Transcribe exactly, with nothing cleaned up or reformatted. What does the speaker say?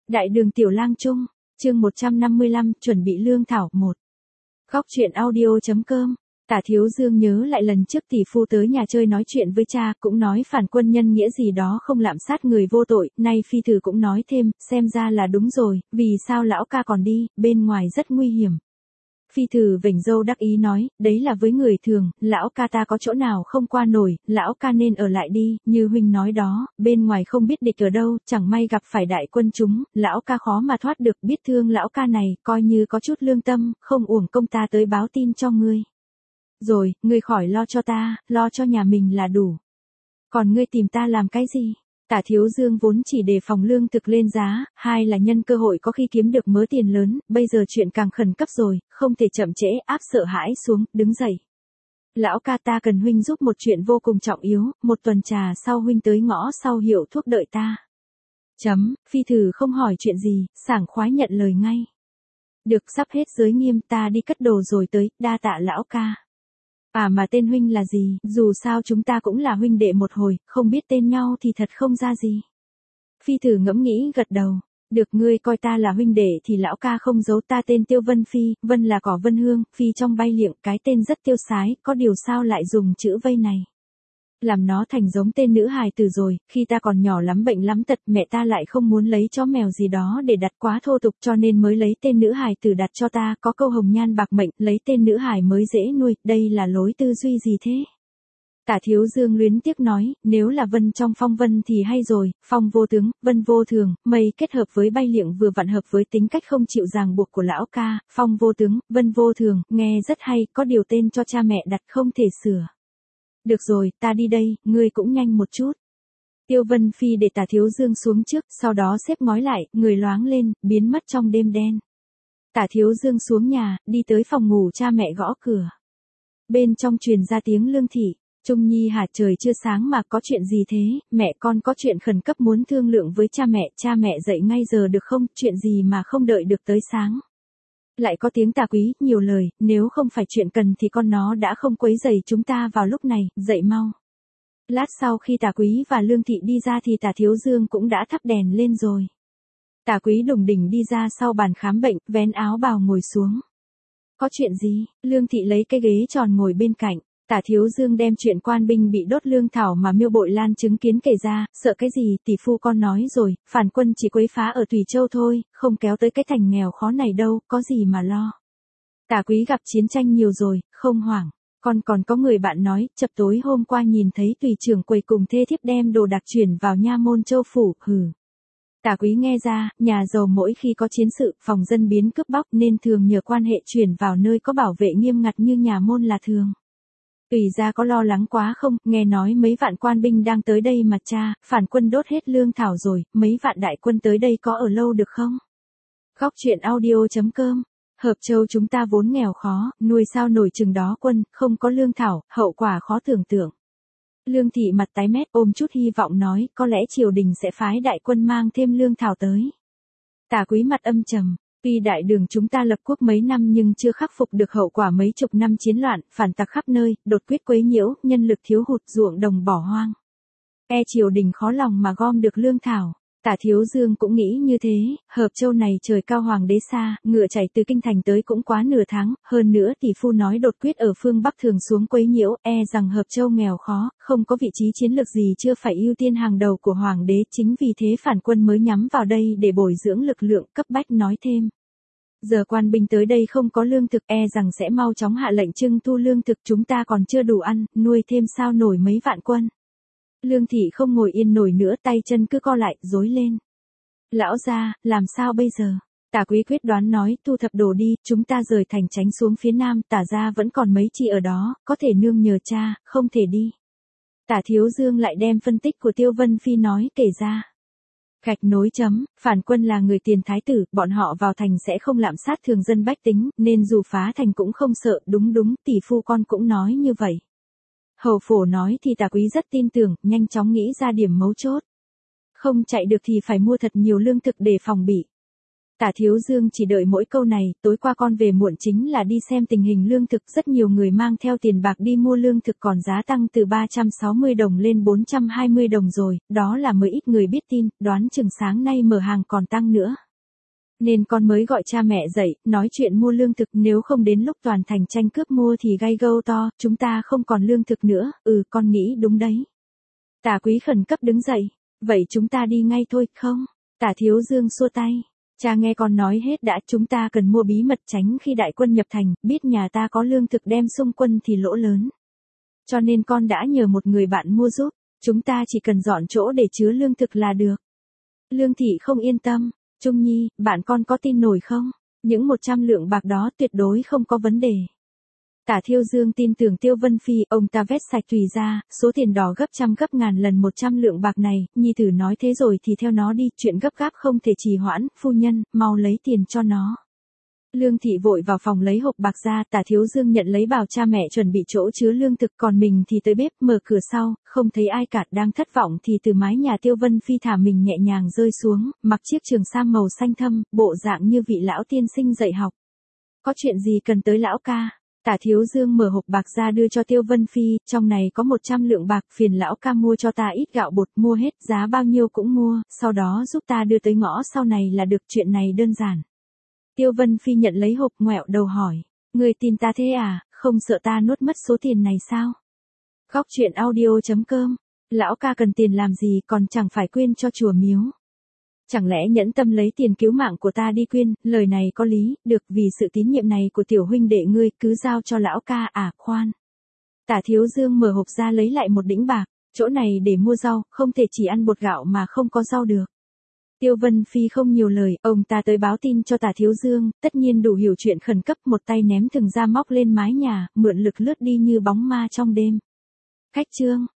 Đại đường Tiểu Lang Trung, chương một trăm năm mươi lăm, chuẩn bị lương thảo một. Góc truyện audio.com. Tả Thiếu Dương nhớ lại lần trước tỷ phu tới nhà chơi nói chuyện với cha, cũng nói phản quân nhân nghĩa gì đó không lạm sát người vô tội, nay phi tử cũng nói thêm, xem ra là đúng rồi, vì sao lão ca còn đi, bên ngoài rất nguy hiểm. Phi tử vểnh râu đắc ý nói, đấy là với người thường, lão ca ta có chỗ nào không qua nổi, lão ca nên ở lại đi, như huynh nói đó, bên ngoài không biết địch ở đâu, chẳng may gặp phải đại quân chúng, lão ca khó mà thoát được, biết thương lão ca này, coi như có chút lương tâm, không uổng công ta tới báo tin cho ngươi. Rồi, ngươi khỏi lo cho ta, lo cho nhà mình là đủ. Còn ngươi tìm ta làm cái gì? Tả Thiếu Dương vốn chỉ đề phòng lương thực lên giá, hai là nhân cơ hội có khi kiếm được mớ tiền lớn, bây giờ chuyện càng khẩn cấp rồi, không thể chậm trễ, áp sợ hãi xuống, đứng dậy. Lão ca ta cần huynh giúp một chuyện vô cùng trọng yếu, một tuần trà sau huynh tới ngõ sau hiệu thuốc đợi ta. Chấm, phi thử không hỏi chuyện gì, sảng khoái nhận lời ngay. Được, sắp hết giới nghiêm, ta đi cất đồ rồi tới, đa tạ lão ca. À mà tên huynh là gì, dù sao chúng ta cũng là huynh đệ một hồi, không biết tên nhau thì thật không ra gì. Phi tử ngẫm nghĩ gật đầu, được, ngươi coi ta là huynh đệ thì lão ca không giấu, ta tên Tiêu Vân Phi, Vân là cỏ Vân Hương, Phi trong bay liệng, cái tên rất tiêu sái, có điều sao lại dùng chữ vây này. Làm nó thành giống tên nữ hài tử rồi, khi ta còn nhỏ lắm bệnh lắm tật, mẹ ta lại không muốn lấy chó mèo gì đó để đặt quá thô tục cho nên mới lấy tên nữ hài tử đặt cho ta, có câu hồng nhan bạc mệnh, lấy tên nữ hài mới dễ nuôi, đây là lối tư duy gì thế? Tả Thiếu Dương luyến tiếc nói, nếu là Vân trong phong vân thì hay rồi, phong vô tướng, vân vô thường, mây kết hợp với bay liệng vừa vặn hợp với tính cách không chịu ràng buộc của lão ca, phong vô tướng, vân vô thường, nghe rất hay, có điều tên cho cha mẹ đặt không thể sửa. Được rồi, ta đi đây, ngươi cũng nhanh một chút. Tiêu Vân Phi để Tả Thiếu Dương xuống trước, sau đó xếp ngói lại, người loáng lên, biến mất trong đêm đen. Tả Thiếu Dương xuống nhà, đi tới phòng ngủ cha mẹ gõ cửa. Bên trong truyền ra tiếng Lương Thị, Trung Nhi hả, trời chưa sáng mà có chuyện gì thế, mẹ con có chuyện khẩn cấp muốn thương lượng với cha mẹ, cha mẹ dậy ngay giờ được không, chuyện gì mà không đợi được tới sáng. Lại có tiếng Tả Quý, nhiều lời, nếu không phải chuyện cần thì con nó đã không quấy rầy chúng ta vào lúc này, dậy mau. Lát sau khi Tả Quý và Lương Thị đi ra thì Tả Thiếu Dương cũng đã thắp đèn lên rồi. Tả Quý đùng đỉnh đi ra sau bàn khám bệnh, vén áo bào ngồi xuống. Có chuyện gì? Lương Thị lấy cái ghế tròn ngồi bên cạnh. Tả Thiếu Dương đem chuyện quan binh bị đốt lương thảo mà Miêu Bội Lan chứng kiến kể ra, sợ cái gì, tỷ phu con nói rồi, phản quân chỉ quấy phá ở Thủy Châu thôi, không kéo tới cái thành nghèo khó này đâu, có gì mà lo. Tả Quý gặp chiến tranh nhiều rồi, không hoảng. Con còn có người bạn nói, chập tối hôm qua nhìn thấy tùy trưởng quầy cùng thê thiếp đem đồ đặc chuyển vào nha môn Châu Phủ, hừ. Tả Quý nghe ra, nhà giàu mỗi khi có chiến sự, phòng dân biến cướp bóc nên thường nhờ quan hệ chuyển vào nơi có bảo vệ nghiêm ngặt như nhà môn là thường. Tùy ra có lo lắng quá không, nghe nói mấy vạn quan binh đang tới đây mà cha, phản quân đốt hết lương thảo rồi, mấy vạn đại quân tới đây có ở lâu được không? Góc truyện audio.com. Hợp Châu chúng ta vốn nghèo khó, nuôi sao nổi chừng đó quân, không có lương thảo, hậu quả khó tưởng tượng. Lương Thị mặt tái mét ôm chút hy vọng nói, có lẽ triều đình sẽ phái đại quân mang thêm lương thảo tới. Tả Quý mặt âm trầm. Tuy đại đường chúng ta lập quốc mấy năm nhưng chưa khắc phục được hậu quả mấy chục năm chiến loạn, phản tặc khắp nơi, đột quyết quấy nhiễu, nhân lực thiếu hụt, ruộng đồng bỏ hoang. E triều đình khó lòng mà gom được lương thảo. Tả Thiếu Dương cũng nghĩ như thế, Hợp Châu này trời cao hoàng đế xa, ngựa chạy từ kinh thành tới cũng quá nửa tháng, hơn nữa tỷ phu nói đột quyết ở phương Bắc thường xuống quấy nhiễu, e rằng Hợp Châu nghèo khó, không có vị trí chiến lược gì chưa phải ưu tiên hàng đầu của hoàng đế, chính vì thế phản quân mới nhắm vào đây để bồi dưỡng lực lượng, cấp bách nói thêm. Giờ quan binh tới đây không có lương thực, e rằng sẽ mau chóng hạ lệnh trưng thu lương thực, chúng ta còn chưa đủ ăn, nuôi thêm sao nổi mấy vạn quân. Lương Thị không ngồi yên nổi nữa, tay chân cứ co lại, rối lên. Lão gia, làm sao bây giờ? Tả Quý quyết đoán nói, thu thập đồ đi, chúng ta rời thành tránh xuống phía nam, Tả gia vẫn còn mấy chị ở đó, có thể nương nhờ cha, không thể đi. Tả Thiếu Dương lại đem phân tích của Tiêu Vân Phi nói kể ra. Gạch nối chấm, phản quân là người tiền thái tử, bọn họ vào thành sẽ không lạm sát thường dân bách tính, nên dù phá thành cũng không sợ, đúng đúng, tỷ phu con cũng nói như vậy. Hầu Phổ nói thì Tả Quý rất tin tưởng, nhanh chóng nghĩ ra điểm mấu chốt. Không chạy được thì phải mua thật nhiều lương thực để phòng bị. Tả Thiếu Dương chỉ đợi mỗi câu này, tối qua con về muộn chính là đi xem tình hình lương thực, rất nhiều người mang theo tiền bạc đi mua lương thực còn giá tăng từ ba trăm sáu mươi đồng lên bốn trăm hai mươi đồng rồi, đó là mới ít người biết tin, đoán chừng sáng nay mở hàng còn tăng nữa. Nên con mới gọi cha mẹ dậy, nói chuyện mua lương thực, nếu không đến lúc toàn thành tranh cướp mua thì gây gâu to, chúng ta không còn lương thực nữa, ừ con nghĩ đúng đấy. Tả Quý khẩn cấp đứng dậy, vậy chúng ta đi ngay thôi, không? Tả Thiếu Dương xua tay. Cha nghe con nói hết đã, chúng ta cần mua bí mật tránh khi đại quân nhập thành, biết nhà ta có lương thực đem xung quân thì lỗ lớn. Cho nên con đã nhờ một người bạn mua giúp, chúng ta chỉ cần dọn chỗ để chứa lương thực là được. Lương Thị không yên tâm, Trung Nhi, bạn con có tin nổi không? Những một trăm lượng bạc đó tuyệt đối không có vấn đề. Tả Thiêu Dương tin tưởng Tiêu Vân Phi, ông ta vét sạch tùy ra, số tiền đỏ gấp trăm gấp ngàn lần một trăm lượng bạc này, Nhi tử nói thế rồi thì theo nó đi, chuyện gấp gáp không thể trì hoãn, phu nhân, mau lấy tiền cho nó. Lương Thị vội vào phòng lấy hộp bạc ra, Tả Thiếu Dương nhận lấy bảo cha mẹ chuẩn bị chỗ chứa lương thực, còn mình thì tới bếp mở cửa sau, không thấy ai cả, đang thất vọng thì từ mái nhà Tiêu Vân Phi thả mình nhẹ nhàng rơi xuống, mặc chiếc trường sam màu xanh thâm, bộ dạng như vị lão tiên sinh dạy học. Có chuyện gì cần tới lão ca? Tả Thiếu Dương mở hộp bạc ra đưa cho Tiêu Vân Phi, trong này có một trăm lượng bạc, phiền lão ca mua cho ta ít gạo bột, mua hết, giá bao nhiêu cũng mua, sau đó giúp ta đưa tới ngõ sau này là được, chuyện này đơn giản. Tiêu Vân Phi nhận lấy hộp ngoẹo đầu hỏi, người tin ta thế à, không sợ ta nuốt mất số tiền này sao? Góc truyện audio chấm com, lão ca cần tiền làm gì còn chẳng phải quyên cho chùa miếu. Chẳng lẽ nhẫn tâm lấy tiền cứu mạng của ta đi quyên, lời này có lý, được vì sự tín nhiệm này của tiểu huynh đệ ngươi cứ giao cho lão ca à, khoan. Tả Thiếu Dương mở hộp ra lấy lại một đĩnh bạc, chỗ này để mua rau, không thể chỉ ăn bột gạo mà không có rau được. Tiêu Vân Phi không nhiều lời, ông ta tới báo tin cho Tả Thiếu Dương, tất nhiên đủ hiểu chuyện khẩn cấp, một tay ném thừng ra móc lên mái nhà, mượn lực lướt đi như bóng ma trong đêm. Khách trương,